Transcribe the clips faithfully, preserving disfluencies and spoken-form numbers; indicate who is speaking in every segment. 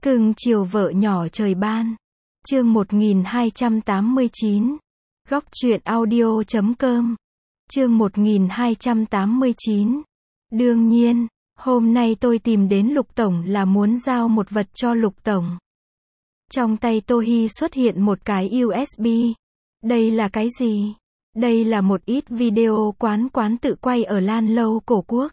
Speaker 1: Cưng chiều vợ nhỏ trời ban. Chương một nghìn hai trăm tám mươi chín. Góc truyện audio chấm com. Chương một nghìn hai trăm tám mươi chín. Đương nhiên, hôm nay tôi tìm đến Lục Tổng là muốn giao một vật cho Lục Tổng. Trong tay Tô Hi xuất hiện một cái u ét bê. Đây là cái gì? Đây là một ít video quán quán tự quay ở Lan Lâu Cổ Quốc.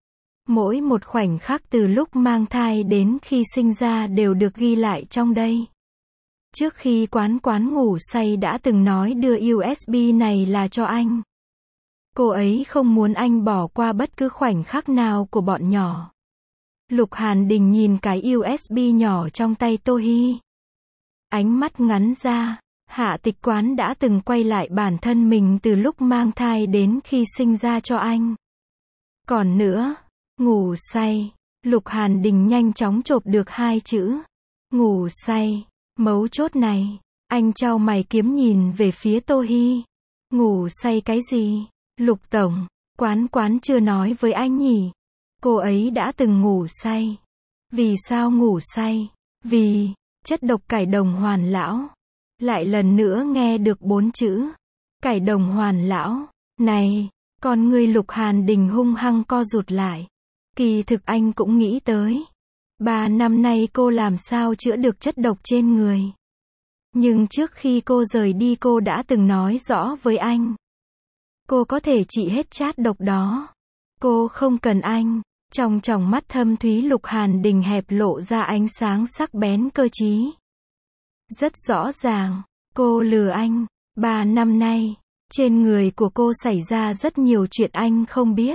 Speaker 1: Mỗi một khoảnh khắc từ lúc mang thai đến khi sinh ra đều được ghi lại trong đây. Trước khi quán quán ngủ say đã từng nói đưa u ét bê này là cho anh. Cô ấy không muốn anh bỏ qua bất cứ khoảnh khắc nào của bọn nhỏ. Lục Hàn Đình nhìn cái u ét bê nhỏ trong tay Tô Hi. Ánh mắt ngắn ra, Hạ Tịch Quán đã từng quay lại bản thân mình từ lúc mang thai đến khi sinh ra cho anh. Còn nữa, ngủ say, Lục Hàn Đình nhanh chóng chộp được hai chữ. Ngủ say, mấu chốt này, anh chau mày kiếm nhìn về phía Tô Hi. Ngủ say cái gì? Lục Tổng, quán quán chưa nói với anh nhỉ? Cô ấy đã từng ngủ say. Vì sao ngủ say? Vì chất độc cải đồng hoàn lão. Lại lần nữa nghe được bốn chữ cải đồng hoàn lão. Này, con người Lục Hàn Đình hung hăng co rụt lại. Kỳ thực anh cũng nghĩ tới. Ba năm nay cô làm sao chữa được chất độc trên người. Nhưng trước khi cô rời đi cô đã từng nói rõ với anh. Cô có thể trị hết chát độc đó. Cô không cần anh. Trong tròng mắt thâm thúy Lục Hàn Đình hẹp lộ ra ánh sáng sắc bén cơ trí. Rất rõ ràng, cô lừa anh. Ba năm nay, trên người của cô xảy ra rất nhiều chuyện anh không biết.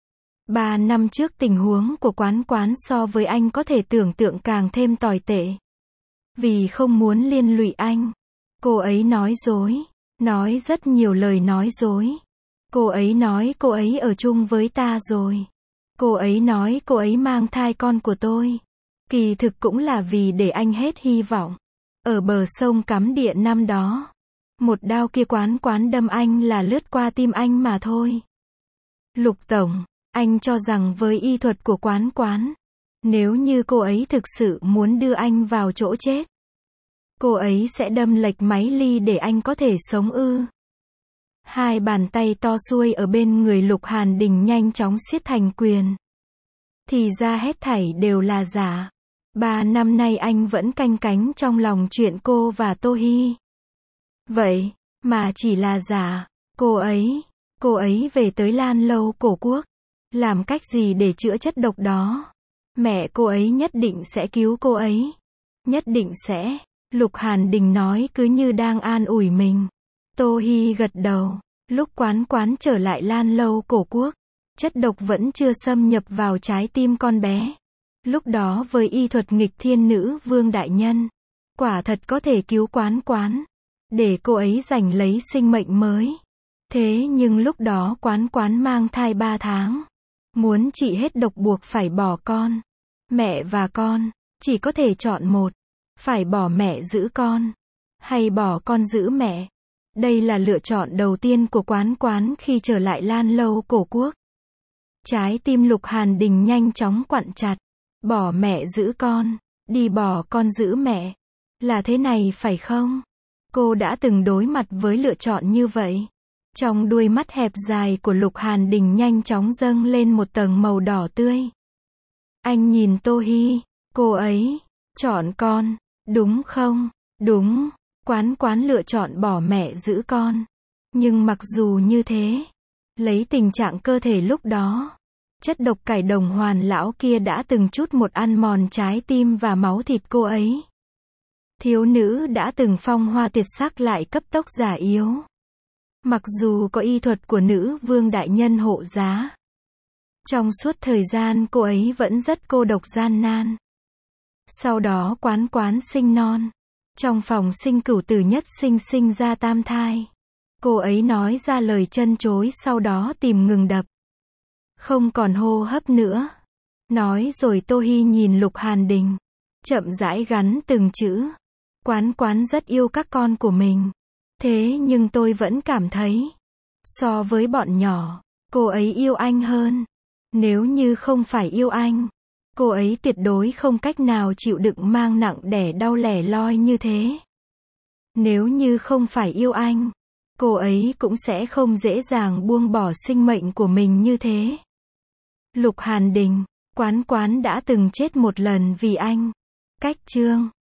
Speaker 1: Ba năm trước tình huống của quán quán so với anh có thể tưởng tượng càng thêm tồi tệ. Vì không muốn liên lụy anh, cô ấy nói dối, nói rất nhiều lời nói dối. Cô ấy nói cô ấy ở chung với ta rồi. Cô ấy nói cô ấy mang thai con của tôi. Kỳ thực cũng là vì để anh hết hy vọng. Ở bờ sông cắm điện năm đó, một đao kia quán quán đâm anh là lướt qua tim anh mà thôi. Lục Tổng, anh cho rằng với y thuật của quán quán, nếu như cô ấy thực sự muốn đưa anh vào chỗ chết, cô ấy sẽ đâm lệch máy ly để anh có thể sống ư? Hai bàn tay to xuôi ở bên người Lục Hàn Đình nhanh chóng siết thành quyền. Thì ra hết thảy đều là giả. Ba năm nay anh vẫn canh cánh trong lòng chuyện cô và Tô Hi. Vậy, mà chỉ là giả. Cô ấy, cô ấy về tới Lan Lâu Cổ Quốc. Làm cách gì để chữa chất độc đó? Mẹ cô ấy nhất định sẽ cứu cô ấy. Nhất định sẽ. Lục Hàn Đình nói cứ như đang an ủi mình. Tô Hi gật đầu. Lúc quán quán trở lại Lan Lâu Cổ Quốc, chất độc vẫn chưa xâm nhập vào trái tim con bé. Lúc đó với y thuật nghịch thiên nữ vương đại nhân, quả thật có thể cứu quán quán, để cô ấy giành lấy sinh mệnh mới. Thế nhưng lúc đó quán quán mang thai ba tháng. Muốn trị hết độc buộc phải bỏ con. Mẹ và con, chỉ có thể chọn một. Phải bỏ mẹ giữ con, hay bỏ con giữ mẹ. Đây là lựa chọn đầu tiên của quán quán khi trở lại Lan Lâu Cổ Quốc. Trái tim Lục Hàn Đình nhanh chóng quặn chặt. Bỏ mẹ giữ con, đi bỏ con giữ mẹ. Là thế này phải không? Cô đã từng đối mặt với lựa chọn như vậy. Trong đuôi mắt hẹp dài của Lục Hàn Đình nhanh chóng dâng lên một tầng màu đỏ tươi. Anh nhìn Tô Hi, cô ấy chọn con, đúng không? Đúng. Quán quán lựa chọn bỏ mẹ giữ con. Nhưng mặc dù như thế, lấy tình trạng cơ thể lúc đó, chất độc cải đồng hoàn lão kia đã từng chút một ăn mòn trái tim và máu thịt cô ấy. Thiếu nữ đã từng phong hoa tuyệt sắc lại cấp tốc già yếu. Mặc dù có y thuật của nữ vương đại nhân hộ giá, trong suốt thời gian cô ấy vẫn rất cô độc gian nan. Sau đó quán quán sinh non. Trong phòng sinh cửu tử nhất sinh sinh ra tam thai. Cô ấy nói ra lời chân chối sau đó tìm ngừng đập. Không còn hô hấp nữa. Nói rồi Tô Hi nhìn Lục Hàn Đình. Chậm rãi gắn từng chữ. Quán quán rất yêu các con của mình. Thế nhưng tôi vẫn cảm thấy. So với bọn nhỏ, cô ấy yêu anh hơn. Nếu như không phải yêu anh, Cô ấy tuyệt đối không cách nào chịu đựng mang nặng đẻ đau lẻ loi như thế. Nếu như không phải yêu anh, cô ấy cũng sẽ không dễ dàng buông bỏ sinh mệnh của mình như thế. Lục Hàn Đình, Quán Quán đã từng chết một lần vì anh. Cách chương